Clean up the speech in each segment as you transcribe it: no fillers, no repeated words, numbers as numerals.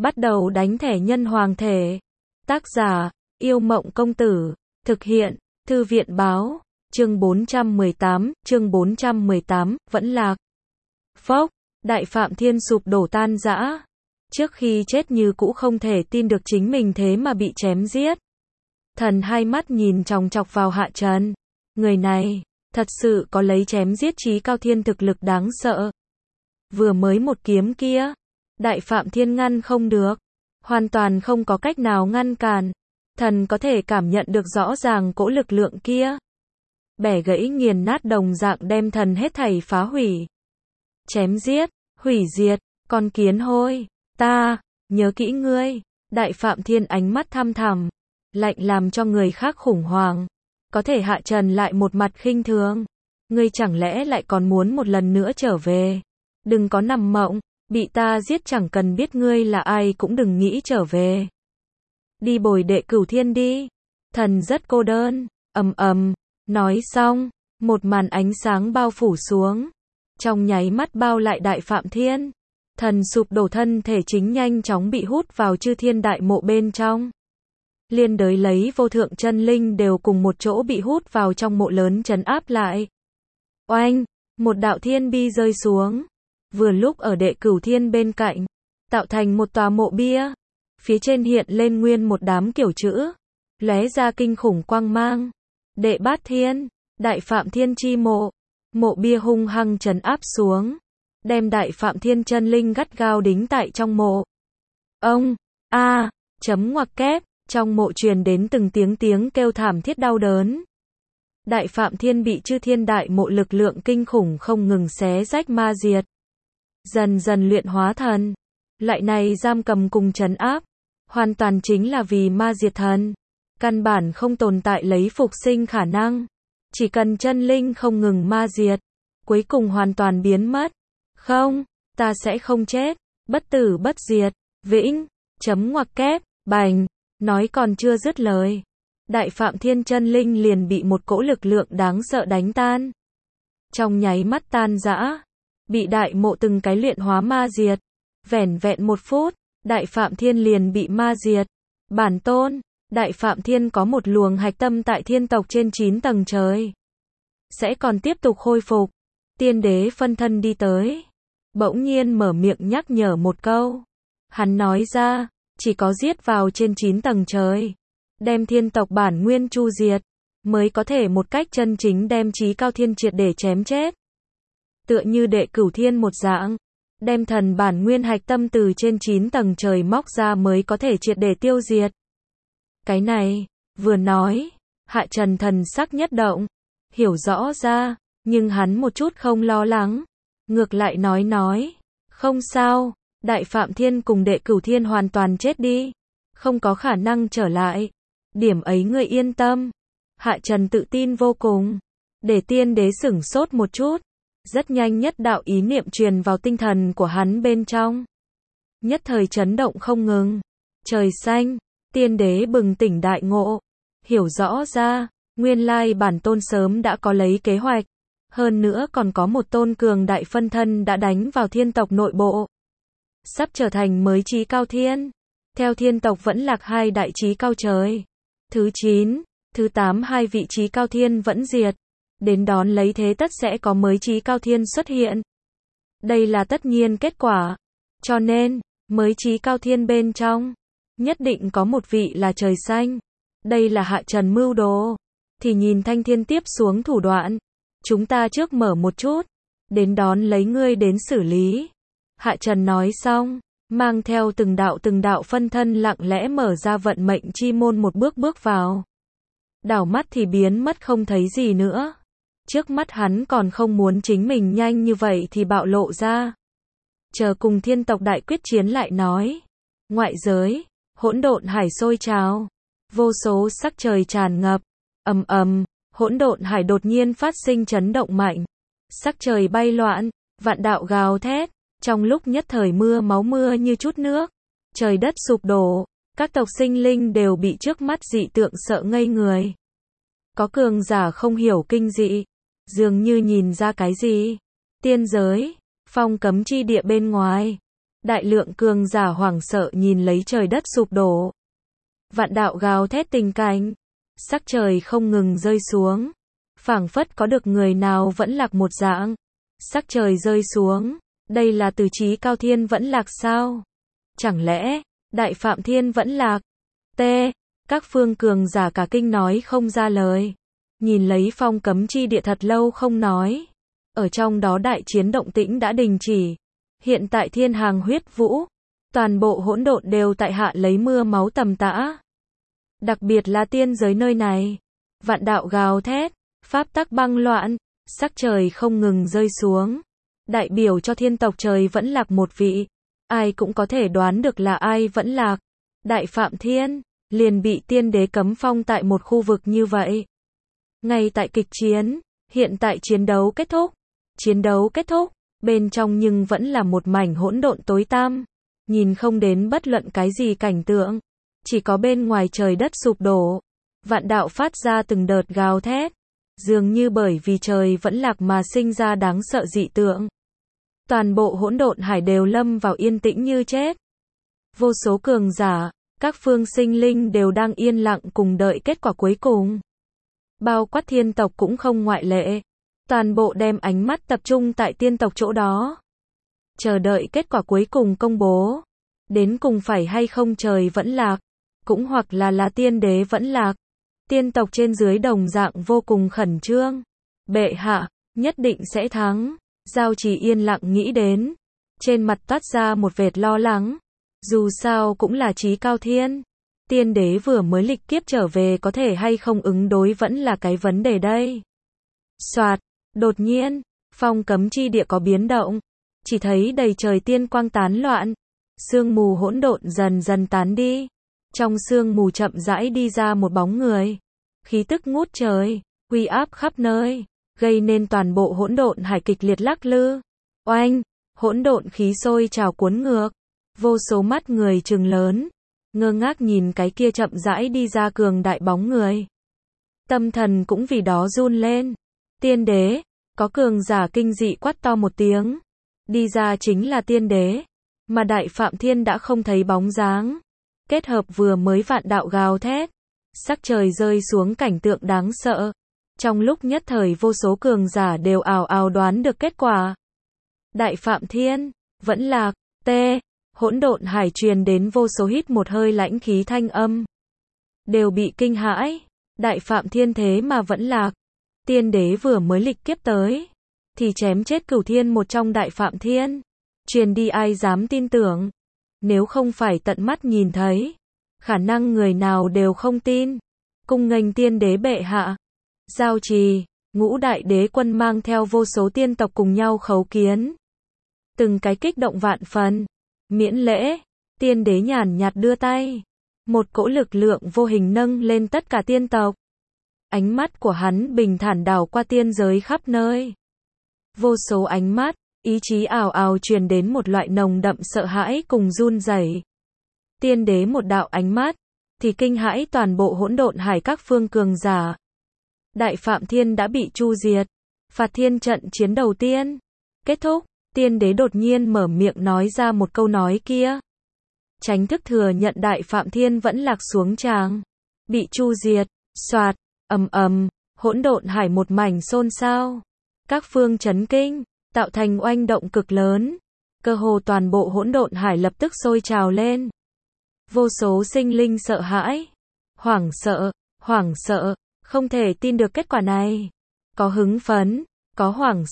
Bắt đầu đánh thẻ nhân hoàng thể. Tác giả, Yêu Mộng Công Tử. Thực hiện, Thư viện Báo. Chương 418, vẫn lạc. Phốc, Đại Phạm Thiên sụp đổ tan rã. Trước khi chết như cũ không thể tin được chính mình thế mà bị chém giết. Thần hai mắt nhìn chòng chọc vào Hạ Trần. Người này, thật sự có lấy chém giết Chí Cao Thiên thực lực đáng sợ. Vừa mới một kiếm kia, Đại Phạm Thiên ngăn không được. Hoàn toàn không có cách nào ngăn cản. Thần có thể cảm nhận được rõ ràng cỗ lực lượng kia. Bẻ gãy nghiền nát đồng dạng đem thần hết thảy phá hủy. Chém giết, hủy diệt, con kiến hôi, ta, nhớ kỹ ngươi. Đại Phạm Thiên ánh mắt thăm thẳm, lạnh làm cho người khác khủng hoảng. Có thể Hạ Trần lại một mặt khinh thường. Ngươi chẳng lẽ lại còn muốn một lần nữa trở về? Đừng có nằm mộng, bị ta giết chẳng cần biết ngươi là ai cũng đừng nghĩ trở về. Đi bồi Đệ Cửu Thiên đi. Thần rất cô đơn, nói xong, một màn ánh sáng bao phủ xuống. Trong nháy mắt bao lại Đại Phạm Thiên. Thần sụp đổ thân thể chính nhanh chóng bị hút vào chư thiên đại mộ bên trong. Liên đới lấy vô thượng chân linh đều cùng một chỗ bị hút vào trong mộ lớn trấn áp lại. Oanh, một đạo thiên bi rơi xuống. Vừa lúc ở Đệ Cửu Thiên bên cạnh, tạo thành một tòa mộ bia. Phía trên hiện lên nguyên một đám kiểu chữ, lóe ra kinh khủng quang mang. Đệ Bát Thiên, Đại Phạm Thiên chi mộ. Mộ bia hung hăng trấn áp xuống, đem Đại Phạm Thiên chân linh gắt gao đính tại trong mộ. Ông, chấm ngoặc kép, trong mộ truyền đến từng tiếng kêu thảm thiết đau đớn. Đại Phạm Thiên bị chư thiên đại mộ lực lượng kinh khủng không ngừng xé rách ma diệt. Dần dần luyện hóa thần. Loại này giam cầm cùng trấn áp, hoàn toàn chính là vì ma diệt thần. Căn bản không tồn tại lấy phục sinh khả năng. Chỉ cần chân linh không ngừng ma diệt, cuối cùng hoàn toàn biến mất. Không, ta sẽ không chết, bất tử bất diệt, vĩnh, chấm ngoặc kép, bành, nói còn chưa dứt lời. Đại Phạm Thiên chân linh liền bị một cỗ lực lượng đáng sợ đánh tan. Trong nháy mắt tan rã, bị đại mộ từng cái luyện hóa ma diệt. Vẻn vẹn 1 phút, Đại Phạm Thiên liền bị ma diệt. Bản tôn, Đại Phạm Thiên có một luồng hạch tâm tại thiên tộc trên 9 tầng trời. Sẽ còn tiếp tục khôi phục. Tiên đế phân thân đi tới. Bỗng nhiên mở miệng nhắc nhở một câu. Hắn nói ra, chỉ có giết vào trên 9 tầng trời. Đem thiên tộc bản nguyên chu diệt. Mới có thể một cách chân chính đem Chí Cao Thiên triệt để chém chết. Tựa như Đệ Cửu Thiên một dạng. Đem thần bản nguyên hạch tâm từ trên 9 tầng trời móc ra mới có thể triệt để tiêu diệt. Cái này, vừa nói, Hạ Trần thần sắc nhất động, hiểu rõ ra, nhưng hắn một chút không lo lắng. Ngược lại nói, không sao, Đại Phạm Thiên cùng Đệ Cửu Thiên hoàn toàn chết đi. Không có khả năng trở lại. Điểm ấy ngươi yên tâm. Hạ Trần tự tin vô cùng. Để tiên đế sửng sốt một chút. Rất nhanh nhất đạo ý niệm truyền vào tinh thần của hắn bên trong. Nhất thời chấn động không ngừng. Trời xanh, tiên đế bừng tỉnh đại ngộ. Hiểu rõ ra, nguyên lai bản tôn sớm đã có lấy kế hoạch. Hơn nữa còn có một tôn cường đại phân thân đã đánh vào thiên tộc nội bộ. Sắp trở thành mới Chí Cao Thiên. Theo thiên tộc vẫn lạc 2 đại Chí Cao trời. Thứ 9, thứ 8 2 vị Chí Cao Thiên vẫn diệt. Đến đón lấy thế tất sẽ có mới Chí Cao Thiên xuất hiện. Đây là tất nhiên kết quả. Cho nên, mới Chí Cao Thiên bên trong, nhất định có một vị là trời xanh. Đây là Hạ Trần mưu đồ. Thì nhìn Thanh Thiên tiếp xuống thủ đoạn. Chúng ta trước mở một chút. Đến đón lấy ngươi đến xử lý. Hạ Trần nói xong, mang theo từng đạo phân thân lặng lẽ mở ra vận mệnh chi môn một bước vào. Đảo mắt thì biến mất không thấy gì nữa. Trước mắt hắn còn không muốn chính mình nhanh như vậy thì bạo lộ ra. Chờ cùng thiên tộc đại quyết chiến lại nói. Ngoại giới, hỗn độn hải sôi trào. Vô số sắc trời tràn ngập. Hỗn độn hải đột nhiên phát sinh chấn động mạnh. Sắc trời bay loạn, vạn đạo gào thét. Trong lúc nhất thời mưa máu mưa như chút nước. Trời đất sụp đổ. Các tộc sinh linh đều bị trước mắt dị tượng sợ ngây người. Có cường giả không hiểu kinh dị. Dường như nhìn ra cái gì. Tiên giới, phong cấm chi địa bên ngoài. Đại lượng cường giả hoảng sợ nhìn lấy trời đất sụp đổ. Vạn đạo gào thét tình cảnh. Sắc trời không ngừng rơi xuống. Phảng phất có được người nào vẫn lạc một dạng. Sắc trời rơi xuống. Đây là từ Chí Cao Thiên vẫn lạc sao? Chẳng lẽ, Đại Phạm Thiên vẫn lạc? T. Các phương cường giả cả kinh nói không ra lời. Nhìn lấy phong cấm chi địa thật lâu không nói. Ở trong đó đại chiến động tĩnh đã đình chỉ. Hiện tại thiên hàng huyết vũ. Toàn bộ hỗn độn đều tại hạ lấy mưa máu tầm tã. Đặc biệt là tiên giới nơi này. Vạn đạo gào thét. Pháp tắc băng loạn. Sắc trời không ngừng rơi xuống. Đại biểu cho thiên tộc trời vẫn lạc một vị. Ai cũng có thể đoán được là ai vẫn lạc. Đại Phạm Thiên liền bị tiên đế cấm phong tại một khu vực như vậy. Ngay tại kịch chiến, hiện tại chiến đấu kết thúc. Chiến đấu kết thúc, bên trong nhưng vẫn là một mảnh hỗn độn tối tăm. Nhìn không đến bất luận cái gì cảnh tượng. Chỉ có bên ngoài trời đất sụp đổ. Vạn đạo phát ra từng đợt gào thét. Dường như bởi vì trời vẫn lạc mà sinh ra đáng sợ dị tượng. Toàn bộ hỗn độn hải đều lâm vào yên tĩnh như chết. Vô số cường giả, các phương sinh linh đều đang yên lặng cùng đợi kết quả cuối cùng. Bao quát thiên tộc cũng không ngoại lệ. Toàn bộ đem ánh mắt tập trung tại tiên tộc chỗ đó. Chờ đợi kết quả cuối cùng công bố. Đến cùng phải hay không trời vẫn lạc. Cũng hoặc là tiên đế vẫn lạc. Tiên tộc trên dưới đồng dạng vô cùng khẩn trương. Bệ hạ, nhất định sẽ thắng. Giao Trì yên lặng nghĩ đến. Trên mặt toát ra một vệt lo lắng. Dù sao cũng là Chí Cao Thiên. Tiên đế vừa mới lịch kiếp trở về có thể hay không ứng đối vẫn là cái vấn đề đây. Soạt, đột nhiên, phong cấm chi địa có biến động. Chỉ thấy đầy trời tiên quang tán loạn. Sương mù hỗn độn dần dần tán đi. Trong sương mù chậm rãi đi ra một bóng người. Khí tức ngút trời, uy áp khắp nơi. Gây nên toàn bộ hỗn độn hải kịch liệt lắc lư. Oanh, hỗn độn khí sôi trào cuốn ngược. Vô số mắt người trừng lớn. Ngơ ngác nhìn cái kia chậm rãi đi ra cường đại bóng người. Tâm thần cũng vì đó run lên. Tiên đế, có cường giả kinh dị quát to một tiếng. Đi ra chính là tiên đế. Mà Đại Phạm Thiên đã không thấy bóng dáng. Kết hợp vừa mới vạn đạo gào thét. Sắc trời rơi xuống cảnh tượng đáng sợ. Trong lúc nhất thời vô số cường giả đều ào ào đoán được kết quả. Đại Phạm Thiên, vẫn lạc, T. Hỗn độn hải truyền đến vô số hít một hơi lãnh khí thanh âm. Đều bị kinh hãi. Đại Phạm Thiên thế mà vẫn lạc. Tiên đế vừa mới lịch kiếp tới. Thì chém chết Cửu Thiên một trong Đại Phạm Thiên. Truyền đi ai dám tin tưởng. Nếu không phải tận mắt nhìn thấy. Khả năng người nào đều không tin. Cung nghênh tiên đế bệ hạ. Giao Trì, Ngũ đại đế quân mang theo vô số tiên tộc cùng nhau khấu kiến. Từng cái kích động vạn phần. Miễn lễ, tiên đế nhàn nhạt đưa tay. Một cỗ lực lượng vô hình nâng lên tất cả tiên tộc. Ánh mắt của hắn bình thản đảo qua tiên giới khắp nơi. Vô số ánh mắt, ý chí ào ào truyền đến một loại nồng đậm sợ hãi cùng run rẩy. Tiên đế một đạo ánh mắt, thì kinh hãi toàn bộ hỗn độn hải các phương cường giả. Đại Phạm Thiên đã bị chu diệt. Phạt thiên trận chiến đầu tiên. Kết thúc, tiên đế đột nhiên mở miệng nói ra một câu nói kia. Tránh thức thừa nhận Đại Phạm Thiên vẫn lạc xuống tràng. Bị chu diệt, soạt, ầm ầm, hỗn độn hải một mảnh xôn xao. Các phương chấn kinh, tạo thành oanh động cực lớn. Cơ hồ toàn bộ hỗn độn hải lập tức sôi trào lên. Vô số sinh linh sợ hãi, hoảng sợ, không thể tin được kết quả này. Có hứng phấn, có hoảng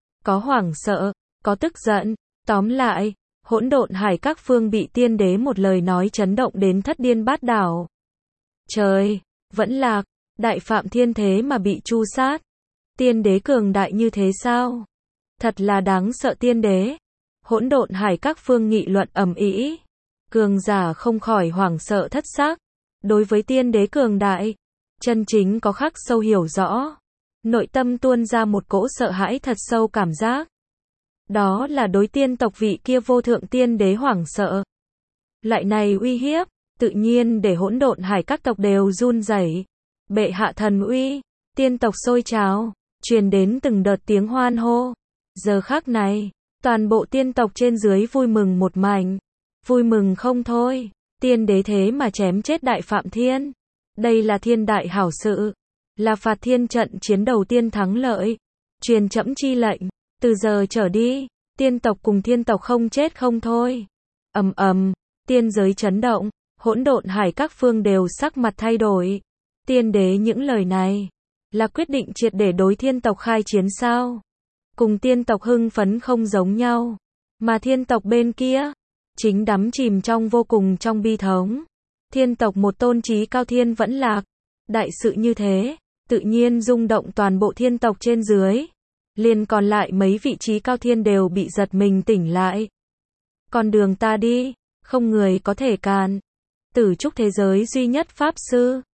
sợ, có tức giận, tóm lại, hỗn độn hải các phương bị tiên đế một lời nói chấn động đến thất điên bát đảo. Trời, vẫn lạc, Đại Phạm Thiên thế mà bị chu sát. Tiên đế cường đại như thế sao? Thật là đáng sợ tiên đế. Hỗn độn hải các phương nghị luận ầm ĩ. Cường giả không khỏi hoảng sợ thất xác. Đối với tiên đế cường đại, chân chính có khắc sâu hiểu rõ. Nội tâm tuôn ra một cỗ sợ hãi thật sâu cảm giác. Đó là đối tiên tộc vị kia vô thượng tiên đế hoảng sợ. Loại này uy hiếp, tự nhiên để hỗn độn hải các tộc đều run rẩy. Bệ hạ thần uy, tiên tộc sôi trào, truyền đến từng đợt tiếng hoan hô. Giờ khắc này, Toàn bộ tiên tộc trên dưới vui mừng một mảnh. Vui mừng không thôi. Tiên đế thế mà chém chết Đại Phạm Thiên. Đây là thiên đại hảo sự. Là phạt thiên trận chiến đầu tiên thắng lợi. Truyền trẫm chi lệnh. Từ giờ trở đi, tiên tộc cùng thiên tộc không chết không thôi. Ầm ầm, tiên giới chấn động, hỗn độn hải các phương đều sắc mặt thay đổi. Tiên đế những lời này là quyết định triệt để đối thiên tộc khai chiến sao? Cùng tiên tộc hưng phấn không giống nhau, mà thiên tộc bên kia chính đắm chìm trong vô cùng trong bi thống. Thiên tộc một tôn trí cao thiên vẫn lạc, đại sự như thế, tự nhiên rung động toàn bộ thiên tộc trên dưới. Liền còn lại mấy vị trí cao thiên đều bị giật mình tỉnh lại. Con đường ta đi, không người có thể cản. Tử trúc thế giới duy nhất pháp sư,